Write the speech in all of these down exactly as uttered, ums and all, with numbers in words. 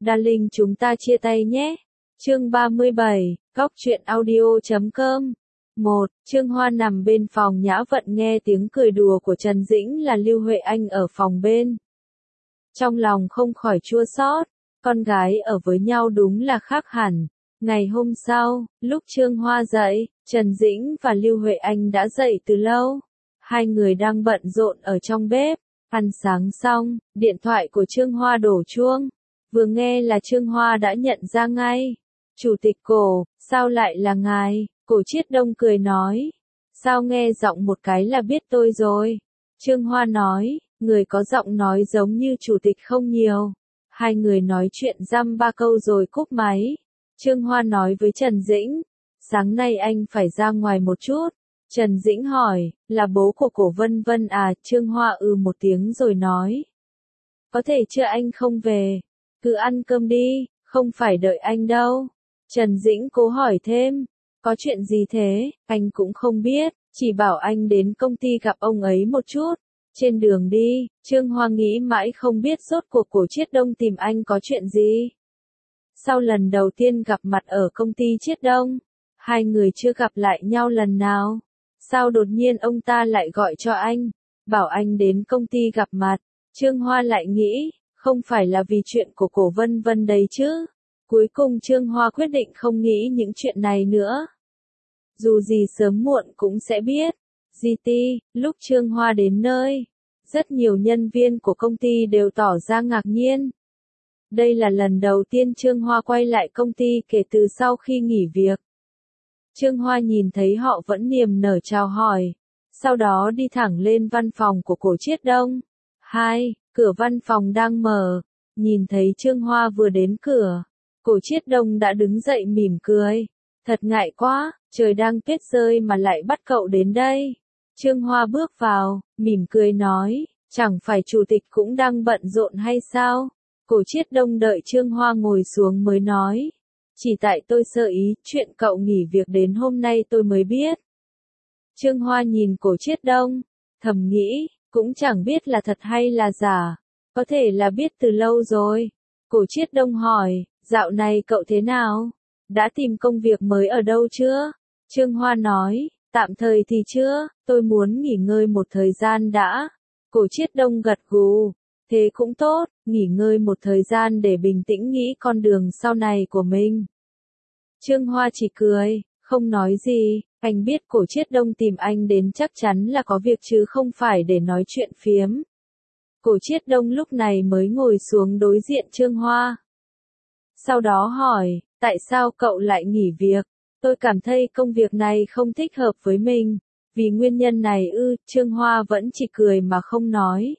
Darling chúng ta chia tay nhé. Chương ba mươi bảy, Góc truyện audio chấm com. một. Trương Hoa nằm bên phòng Nhã Vận nghe tiếng cười đùa của Trần Dĩnh là Lưu Huệ Anh ở phòng bên. Trong lòng không khỏi chua xót, con gái ở với nhau đúng là khác hẳn. Ngày hôm sau, lúc Trương Hoa dậy, Trần Dĩnh và Lưu Huệ Anh đã dậy từ lâu. Hai người đang bận rộn ở trong bếp, ăn sáng xong, điện thoại của Trương Hoa đổ chuông. Vừa nghe là Trương Hoa đã nhận ra ngay. Chủ tịch Cổ, sao lại là ngài? Cổ Chiết Đông cười nói. Sao nghe giọng một cái là biết tôi rồi? Trương Hoa nói, người có giọng nói giống như chủ tịch không nhiều. Hai người nói chuyện dăm ba câu rồi cúp máy. Trương Hoa nói với Trần Dĩnh, sáng nay anh phải ra ngoài một chút. Trần Dĩnh hỏi, là bố của Cổ Vân Vân à? Trương Hoa ừ một tiếng rồi nói. Có thể chưa anh không về, cứ ăn cơm đi, không phải đợi anh đâu. Trần Dĩnh cố hỏi thêm, có chuyện gì thế? Anh cũng không biết, chỉ bảo anh đến công ty gặp ông ấy một chút. Trên đường đi, Trương Hoa nghĩ mãi không biết rốt cuộc Cổ Chiết Đông tìm anh có chuyện gì. Sau lần đầu tiên gặp mặt ở công ty Chiết Đông, hai người chưa gặp lại nhau lần nào. Sao đột nhiên ông ta lại gọi cho anh, bảo anh đến công ty gặp mặt. Trương Hoa lại nghĩ, không phải là vì chuyện của Cổ Vân Vân đấy chứ. Cuối cùng Trương Hoa quyết định không nghĩ những chuyện này nữa. Dù gì sớm muộn cũng sẽ biết. giê tê, lúc Trương Hoa đến nơi, rất nhiều nhân viên của công ty đều tỏ ra ngạc nhiên. Đây là lần đầu tiên Trương Hoa quay lại công ty kể từ sau khi nghỉ việc. Trương Hoa nhìn thấy họ vẫn niềm nở chào hỏi, sau đó đi thẳng lên văn phòng của Cổ Chiết Đông. Hai, cửa văn phòng đang mở, nhìn thấy Trương Hoa vừa đến cửa, Cổ Chiết Đông đã đứng dậy mỉm cười. Thật ngại quá, trời đang tuyết rơi mà lại bắt cậu đến đây. Trương Hoa bước vào, mỉm cười nói, chẳng phải chủ tịch cũng đang bận rộn hay sao? Cổ Chiết Đông đợi Trương Hoa ngồi xuống mới nói, chỉ tại tôi sơ ý, chuyện cậu nghỉ việc đến hôm nay tôi mới biết. Trương Hoa nhìn Cổ Chiết Đông, thầm nghĩ, cũng chẳng biết là thật hay là giả, có thể là biết từ lâu rồi. Cổ Chiết Đông hỏi, dạo này cậu thế nào? Đã tìm công việc mới ở đâu chưa? Trương Hoa nói, tạm thời thì chưa, tôi muốn nghỉ ngơi một thời gian đã. Cổ Chiết Đông gật gù, thế cũng tốt, nghỉ ngơi một thời gian để bình tĩnh nghĩ con đường sau này của mình. Trương Hoa chỉ cười, không nói gì, anh biết Cổ Chiết Đông tìm anh đến chắc chắn là có việc chứ không phải để nói chuyện phiếm. Cổ Chiết Đông lúc này mới ngồi xuống đối diện Trương Hoa. Sau đó hỏi, tại sao cậu lại nghỉ việc? Tôi cảm thấy công việc này không thích hợp với mình. Vì nguyên nhân này ư? Trương Hoa vẫn chỉ cười mà không nói.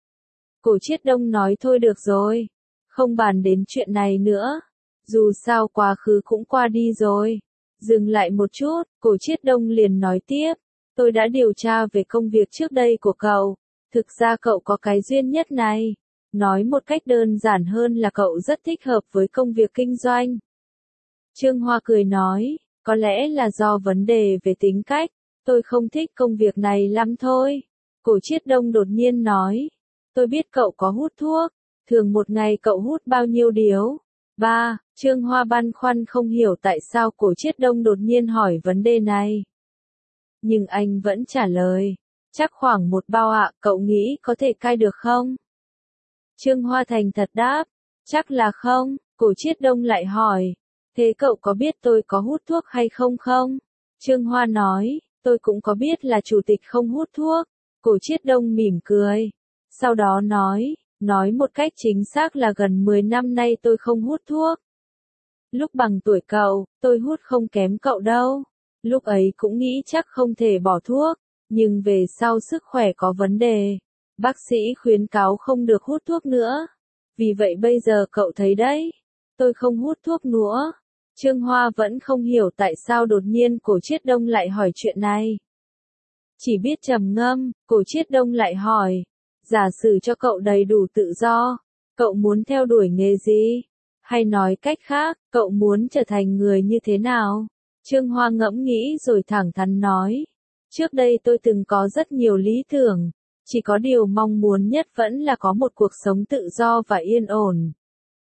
Cổ Chiết Đông nói thôi được rồi, không bàn đến chuyện này nữa. Dù sao quá khứ cũng qua đi rồi. Dừng lại một chút, Cổ Chiết Đông liền nói tiếp. Tôi đã điều tra về công việc trước đây của cậu. Thực ra cậu có cái duyên nhất này. Nói một cách đơn giản hơn là cậu rất thích hợp với công việc kinh doanh. Trương Hoa cười nói, có lẽ là do vấn đề về tính cách, tôi không thích công việc này lắm thôi. Cổ Chiết Đông đột nhiên nói, tôi biết cậu có hút thuốc, thường một ngày cậu hút bao nhiêu điếu? Ba, Trương Hoa băn khoăn không hiểu tại sao Cổ Chiết Đông đột nhiên hỏi vấn đề này. Nhưng anh vẫn trả lời, chắc khoảng một bao ạ, cậu nghĩ có thể cai được không? Trương Hoa thành thật đáp, chắc là không. Cổ Chiết Đông lại hỏi, thế cậu có biết tôi có hút thuốc hay không không? Trương Hoa nói, tôi cũng có biết là chủ tịch không hút thuốc. Cổ Chiết Đông mỉm cười. Sau đó nói, nói một cách chính xác là gần mười năm nay tôi không hút thuốc. Lúc bằng tuổi cậu, tôi hút không kém cậu đâu. Lúc ấy cũng nghĩ chắc không thể bỏ thuốc, nhưng về sau sức khỏe có vấn đề. Bác sĩ khuyến cáo không được hút thuốc nữa. Vì vậy bây giờ cậu thấy đấy, tôi không hút thuốc nữa. Trương Hoa vẫn không hiểu tại sao đột nhiên Cổ Chiết Đông lại hỏi chuyện này. Chỉ biết trầm ngâm, Cổ Chiết Đông lại hỏi, giả sử cho cậu đầy đủ tự do, cậu muốn theo đuổi nghề gì? Hay nói cách khác, cậu muốn trở thành người như thế nào? Trương Hoa ngẫm nghĩ rồi thẳng thắn nói, trước đây tôi từng có rất nhiều lý tưởng, chỉ có điều mong muốn nhất vẫn là có một cuộc sống tự do và yên ổn.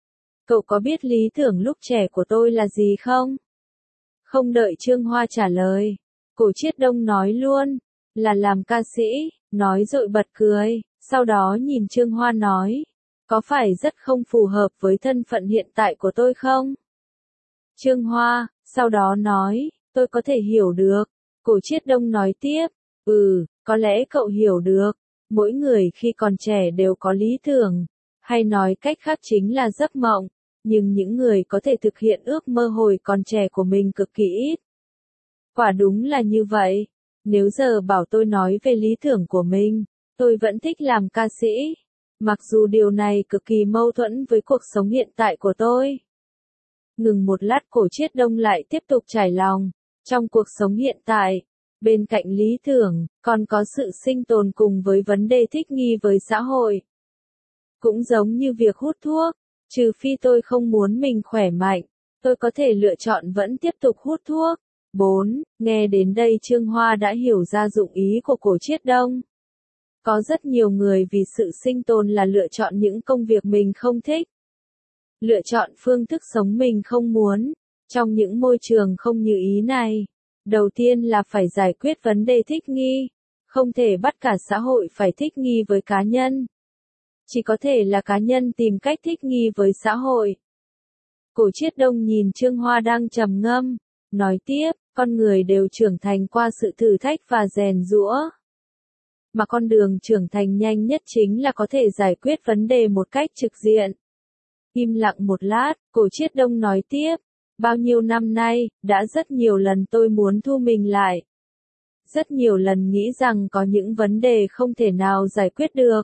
Cậu có biết lý tưởng lúc trẻ của tôi là gì không? Không đợi Trương Hoa trả lời, Cổ Chiết Đông nói luôn, là làm ca sĩ, nói rồi bật cười, sau đó nhìn Trương Hoa nói, có phải rất không phù hợp với thân phận hiện tại của tôi không? Trương Hoa, sau đó nói, tôi có thể hiểu được. Cổ Chiết Đông nói tiếp, ừ, có lẽ cậu hiểu được, mỗi người khi còn trẻ đều có lý tưởng, hay nói cách khác chính là giấc mộng, nhưng những người có thể thực hiện ước mơ hồi còn trẻ của mình cực kỳ ít. Quả đúng là như vậy, nếu giờ bảo tôi nói về lý tưởng của mình, tôi vẫn thích làm ca sĩ, mặc dù điều này cực kỳ mâu thuẫn với cuộc sống hiện tại của tôi. Ngừng một lát Cổ Chiết Đông lại tiếp tục trải lòng, trong cuộc sống hiện tại, bên cạnh lý tưởng, còn có sự sinh tồn cùng với vấn đề thích nghi với xã hội. Cũng giống như việc hút thuốc, trừ phi tôi không muốn mình khỏe mạnh, tôi có thể lựa chọn vẫn tiếp tục hút thuốc. bốn. Nghe đến đây Trương Hoa đã hiểu ra dụng ý của Cổ Chiết Đông. Có rất nhiều người vì sự sinh tồn là lựa chọn những công việc mình không thích. Lựa chọn phương thức sống mình không muốn. Trong những môi trường không như ý này, đầu tiên là phải giải quyết vấn đề thích nghi. Không thể bắt cả xã hội phải thích nghi với cá nhân. Chỉ có thể là cá nhân tìm cách thích nghi với xã hội. Cổ Chiết Đông nhìn Trương Hoa đang trầm ngâm, nói tiếp, con người đều trưởng thành qua sự thử thách và rèn giũa. Mà con đường trưởng thành nhanh nhất chính là có thể giải quyết vấn đề một cách trực diện. Im lặng một lát, Cổ Chiết Đông nói tiếp, bao nhiêu năm nay, đã rất nhiều lần tôi muốn thu mình lại. Rất nhiều lần nghĩ rằng có những vấn đề không thể nào giải quyết được.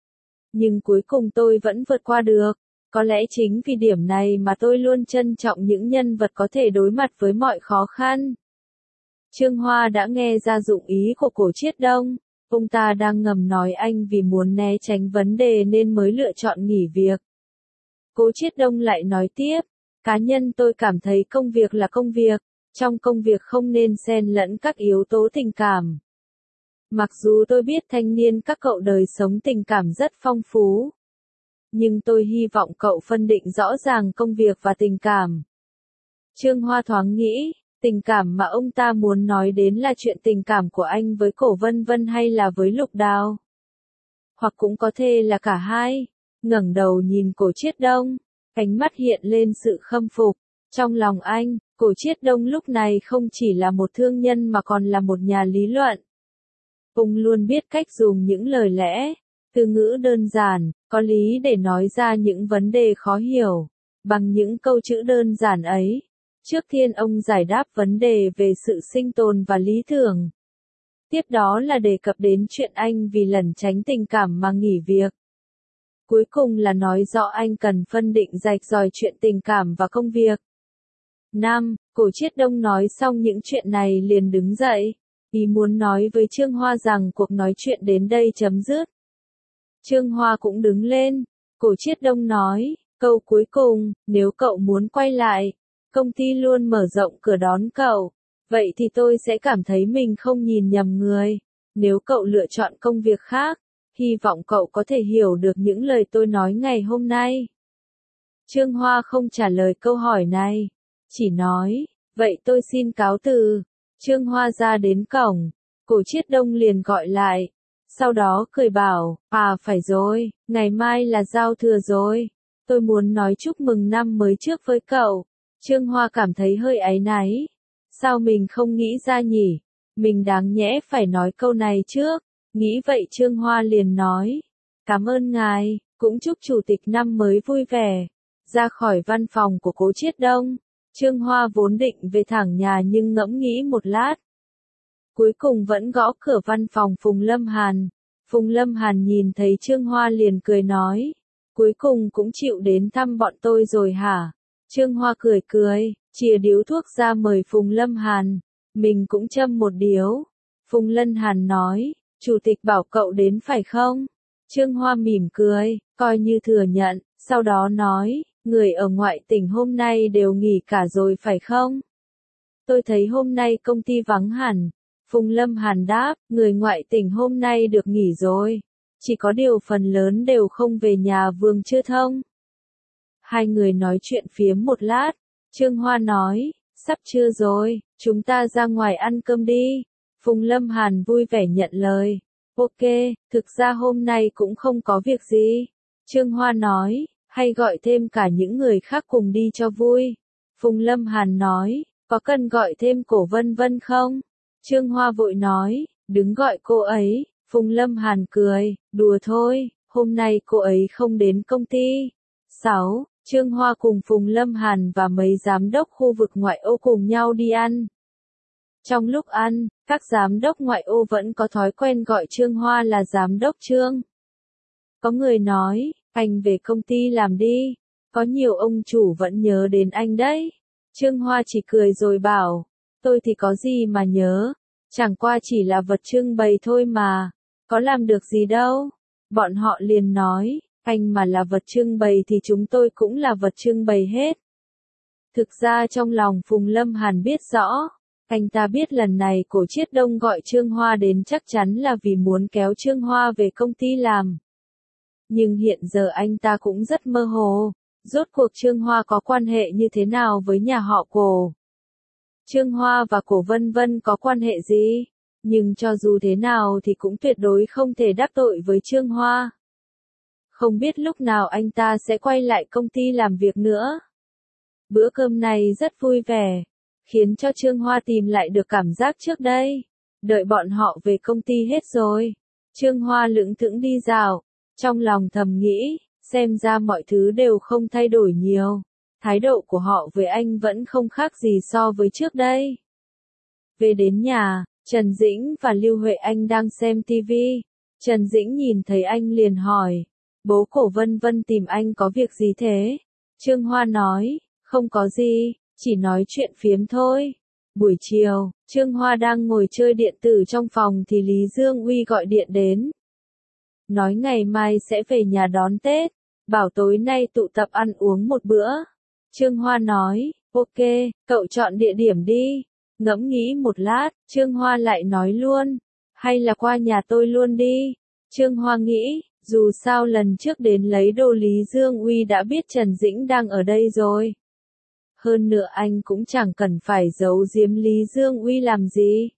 Nhưng cuối cùng tôi vẫn vượt qua được. Có lẽ chính vì điểm này mà tôi luôn trân trọng những nhân vật có thể đối mặt với mọi khó khăn. Trương Hoa đã nghe ra dụng ý của Cổ Chiết Đông. Ông ta đang ngầm nói anh vì muốn né tránh vấn đề nên mới lựa chọn nghỉ việc. Cổ Chiết Đông lại nói tiếp, cá nhân tôi cảm thấy công việc là công việc, trong công việc không nên xen lẫn các yếu tố tình cảm. Mặc dù tôi biết thanh niên các cậu đời sống tình cảm rất phong phú, nhưng tôi hy vọng cậu phân định rõ ràng công việc và tình cảm. Trương Hoa thoáng nghĩ, tình cảm mà ông ta muốn nói đến là chuyện tình cảm của anh với Cổ Vân Vân hay là với Lục Đào? Hoặc cũng có thể là cả hai. Ngẩng đầu nhìn Cổ Chiết Đông, ánh mắt hiện lên sự khâm phục. Trong lòng anh, Cổ Chiết Đông lúc này không chỉ là một thương nhân mà còn là một nhà lý luận. Ông luôn biết cách dùng những lời lẽ, từ ngữ đơn giản, có lý để nói ra những vấn đề khó hiểu. Bằng những câu chữ đơn giản ấy, trước tiên ông giải đáp vấn đề về sự sinh tồn và lý tưởng. Tiếp đó là đề cập đến chuyện anh vì lẩn tránh tình cảm mà nghỉ việc. Cuối cùng là nói rõ anh cần phân định rạch ròi chuyện tình cảm và công việc. năm. Cổ Chiết Đông nói xong những chuyện này liền đứng dậy, ý muốn nói với Trương Hoa rằng cuộc nói chuyện đến đây chấm dứt. Trương Hoa cũng đứng lên, Cổ Chiết Đông nói, câu cuối cùng, nếu cậu muốn quay lại, công ty luôn mở rộng cửa đón cậu, vậy thì tôi sẽ cảm thấy mình không nhìn nhầm người. Nếu cậu lựa chọn công việc khác, hy vọng cậu có thể hiểu được những lời tôi nói ngày hôm nay. Trương Hoa không trả lời câu hỏi này, chỉ nói, vậy tôi xin cáo từ. Trương Hoa ra đến cổng, Cổ Chiết Đông liền gọi lại, sau đó cười bảo, à phải rồi, ngày mai là giao thừa rồi, tôi muốn nói chúc mừng năm mới trước với cậu. Trương Hoa cảm thấy hơi áy náy, sao mình không nghĩ ra nhỉ, mình đáng nhẽ phải nói câu này trước. Nghĩ vậy Trương Hoa liền nói, cảm ơn ngài, cũng chúc chủ tịch năm mới vui vẻ. Ra khỏi văn phòng của Cổ Chiết Đông, Trương Hoa vốn định về thẳng nhà nhưng ngẫm nghĩ một lát. Cuối cùng vẫn gõ cửa văn phòng Phùng Lâm Hàn. Phùng Lâm Hàn nhìn thấy Trương Hoa liền cười nói, cuối cùng cũng chịu đến thăm bọn tôi rồi hả? Trương Hoa cười cười, chìa điếu thuốc ra mời Phùng Lâm Hàn, mình cũng châm một điếu. Phùng Lâm Hàn nói, chủ tịch bảo cậu đến phải không? Trương Hoa mỉm cười, coi như thừa nhận, sau đó nói, người ở ngoại tỉnh hôm nay đều nghỉ cả rồi phải không? Tôi thấy hôm nay công ty vắng hẳn. Phùng Lâm Hàn đáp, người ngoại tỉnh hôm nay được nghỉ rồi. Chỉ có điều phần lớn đều không về nhà Vương Chưa Thông. Hai người nói chuyện phiếm một lát, Trương Hoa nói, sắp trưa rồi, chúng ta ra ngoài ăn cơm đi. Phùng Lâm Hàn vui vẻ nhận lời. Ok, thực ra hôm nay cũng không có việc gì. Trương Hoa nói, hay gọi thêm cả những người khác cùng đi cho vui. Phùng Lâm Hàn nói, có cần gọi thêm Cổ Vân Vân không? Trương Hoa vội nói, đừng gọi cô ấy. Phùng Lâm Hàn cười, đùa thôi, hôm nay cô ấy không đến công ty. sáu. Trương Hoa cùng Phùng Lâm Hàn và mấy giám đốc khu vực ngoại ô cùng nhau đi ăn. Trong lúc ăn, các giám đốc ngoại ô vẫn có thói quen gọi Trương Hoa là giám đốc Trương. Có người nói, anh về công ty làm đi. Có nhiều ông chủ vẫn nhớ đến anh đấy. Trương Hoa chỉ cười rồi bảo, tôi thì có gì mà nhớ, chẳng qua chỉ là vật trưng bày thôi mà, có làm được gì đâu. Bọn họ liền nói, anh mà là vật trưng bày thì chúng tôi cũng là vật trưng bày hết. Thực ra trong lòng Phùng Lâm Hàn biết rõ, anh ta biết lần này Cổ Chiết Đông gọi Trương Hoa đến chắc chắn là vì muốn kéo Trương Hoa về công ty làm. Nhưng hiện giờ anh ta cũng rất mơ hồ, rốt cuộc Trương Hoa có quan hệ như thế nào với nhà họ Cổ. Trương Hoa và Cổ Vân Vân có quan hệ gì, nhưng cho dù thế nào thì cũng tuyệt đối không thể đắc tội với Trương Hoa. Không biết lúc nào anh ta sẽ quay lại công ty làm việc nữa. Bữa cơm này rất vui vẻ, khiến cho Trương Hoa tìm lại được cảm giác trước đây. Đợi bọn họ về công ty hết rồi, Trương Hoa lững thững đi dạo, trong lòng thầm nghĩ, xem ra mọi thứ đều không thay đổi nhiều. Thái độ của họ với anh vẫn không khác gì so với trước đây. Về đến nhà, Trần Dĩnh và Lưu Huệ Anh đang xem tivi. Trần Dĩnh nhìn thấy anh liền hỏi, bố Cổ Vân Vân tìm anh có việc gì thế? Trương Hoa nói, không có gì, chỉ nói chuyện phiếm thôi. Buổi chiều, Trương Hoa đang ngồi chơi điện tử trong phòng thì Lý Dương Uy gọi điện đến. Nói ngày mai sẽ về nhà đón Tết, bảo tối nay tụ tập ăn uống một bữa. Trương Hoa nói, ok, cậu chọn địa điểm đi. Ngẫm nghĩ một lát, Trương Hoa lại nói luôn, hay là qua nhà tôi luôn đi. Trương Hoa nghĩ, dù sao lần trước đến lấy đồ Lý Dương Uy đã biết Trần Dĩnh đang ở đây rồi. Hơn nữa anh cũng chẳng cần phải giấu giếm Lý Dương Uy làm gì.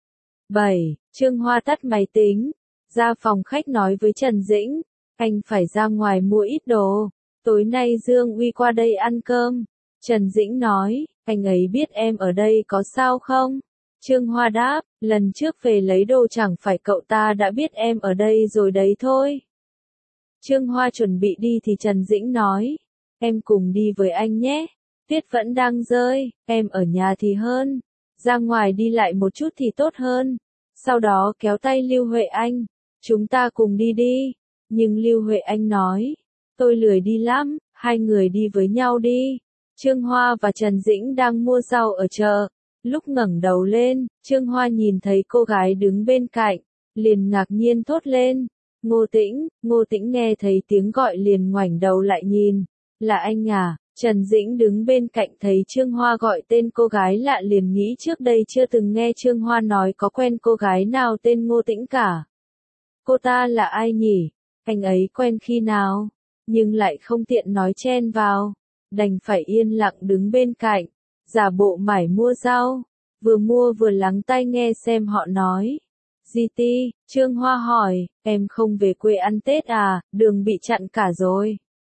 bảy. Trương Hoa tắt máy tính, ra phòng khách nói với Trần Dĩnh, anh phải ra ngoài mua ít đồ, tối nay Dương Uy qua đây ăn cơm. Trần Dĩnh nói, anh ấy biết em ở đây có sao không? Trương Hoa đáp, lần trước về lấy đồ chẳng phải cậu ta đã biết em ở đây rồi đấy thôi. Trương Hoa chuẩn bị đi thì Trần Dĩnh nói, em cùng đi với anh nhé, tuyết vẫn đang rơi, em ở nhà thì hơn, ra ngoài đi lại một chút thì tốt hơn. Sau đó kéo tay Lưu Huệ Anh, chúng ta cùng đi đi, nhưng Lưu Huệ Anh nói, tôi lười đi lắm, hai người đi với nhau đi. Trương Hoa và Trần Dĩnh đang mua rau ở chợ, lúc ngẩng đầu lên, Trương Hoa nhìn thấy cô gái đứng bên cạnh, liền ngạc nhiên thốt lên, Ngô Tĩnh. Ngô Tĩnh nghe thấy tiếng gọi liền ngoảnh đầu lại nhìn, là anh à? Trần Dĩnh đứng bên cạnh thấy Trương Hoa gọi tên cô gái lạ liền nghĩ trước đây chưa từng nghe Trương Hoa nói có quen cô gái nào tên Ngô Tĩnh cả. Cô ta là ai nhỉ? Anh ấy quen khi nào? Nhưng lại không tiện nói chen vào, đành phải yên lặng đứng bên cạnh, giả bộ mải mua rau, vừa mua vừa lắng tai nghe xem họ nói. Di Ti, Trương Hoa hỏi, em không về quê ăn Tết à, đường bị chặn cả rồi.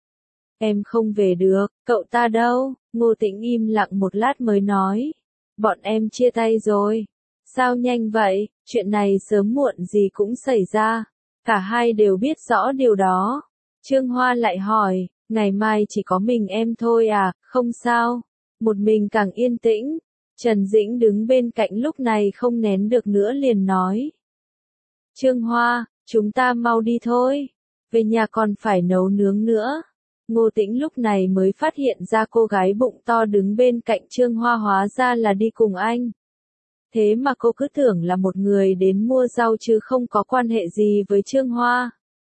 Em không về được, cậu ta đâu? Ngô Tĩnh im lặng một lát mới nói. Bọn em chia tay rồi. Sao nhanh vậy, chuyện này sớm muộn gì cũng xảy ra. Cả hai đều biết rõ điều đó. Trương Hoa lại hỏi, ngày mai chỉ có mình em thôi à, không sao. Một mình càng yên tĩnh. Trần Dĩnh đứng bên cạnh lúc này không nén được nữa liền nói. Trương Hoa, chúng ta mau đi thôi. Về nhà còn phải nấu nướng nữa. Ngô Tĩnh lúc này mới phát hiện ra cô gái bụng to đứng bên cạnh Trương Hoa hóa ra là đi cùng anh. Thế mà cô cứ tưởng là một người đến mua rau chứ không có quan hệ gì với Trương Hoa.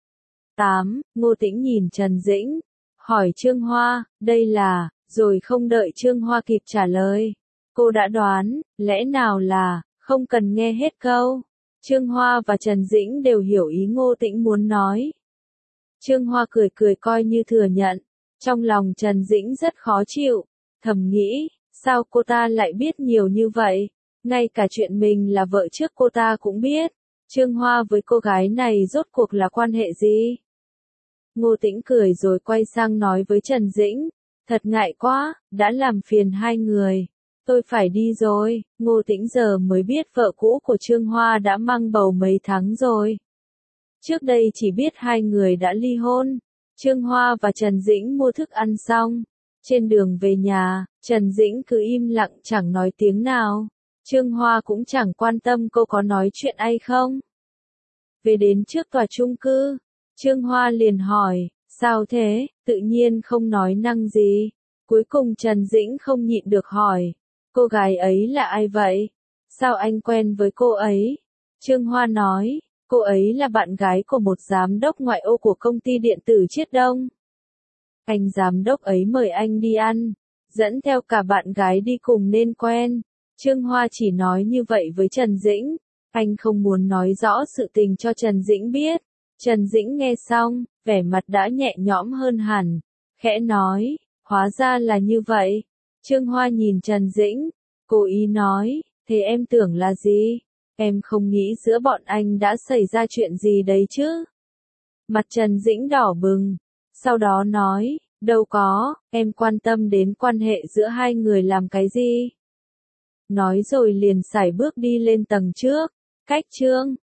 tám. Ngô Tĩnh nhìn Trần Dĩnh, hỏi Trương Hoa, đây là, rồi không đợi Trương Hoa kịp trả lời. Cô đã đoán, lẽ nào là, không cần nghe hết câu. Trương Hoa và Trần Dĩnh đều hiểu ý Ngô Tĩnh muốn nói. Trương Hoa cười cười coi như thừa nhận, Trong lòng Trần Dĩnh rất khó chịu, thầm nghĩ, sao cô ta lại biết nhiều như vậy? Ngay cả chuyện mình là vợ trước cô ta cũng biết. Trương Hoa với cô gái này rốt cuộc là quan hệ gì? Ngô Tĩnh cười rồi quay sang nói với Trần Dĩnh, thật ngại quá, đã làm phiền hai người. Tôi phải đi rồi. Ngô Tĩnh giờ mới biết vợ cũ của Trương Hoa đã mang bầu mấy tháng rồi. Trước đây chỉ biết hai người đã ly hôn. Trương Hoa và Trần Dĩnh mua thức ăn xong. Trên đường về nhà, Trần Dĩnh cứ im lặng chẳng nói tiếng nào. Trương Hoa cũng chẳng quan tâm cô có nói chuyện hay không. Về đến trước tòa chung cư, Trương Hoa liền hỏi, sao thế, tự nhiên không nói năng gì. Cuối cùng Trần Dĩnh không nhịn được hỏi, cô gái ấy là ai vậy? Sao anh quen với cô ấy? Trương Hoa nói, cô ấy là bạn gái của một giám đốc ngoại ô của công ty điện tử Chiết Đông. Anh giám đốc ấy mời anh đi ăn, dẫn theo cả bạn gái đi cùng nên quen. Trương Hoa chỉ nói như vậy với Trần Dĩnh, anh không muốn nói rõ sự tình cho Trần Dĩnh biết. Trần Dĩnh nghe xong, vẻ mặt đã nhẹ nhõm hơn hẳn, khẽ nói, hóa ra là như vậy. Trương Hoa nhìn Trần Dĩnh, cố ý nói, thế em tưởng là gì? Em không nghĩ giữa bọn anh đã xảy ra chuyện gì đấy chứ? Mặt Trần Dĩnh đỏ bừng, sau đó nói, đâu có, em quan tâm đến quan hệ giữa hai người làm cái gì? Nói rồi liền sải bước đi lên tầng trước, cách Trương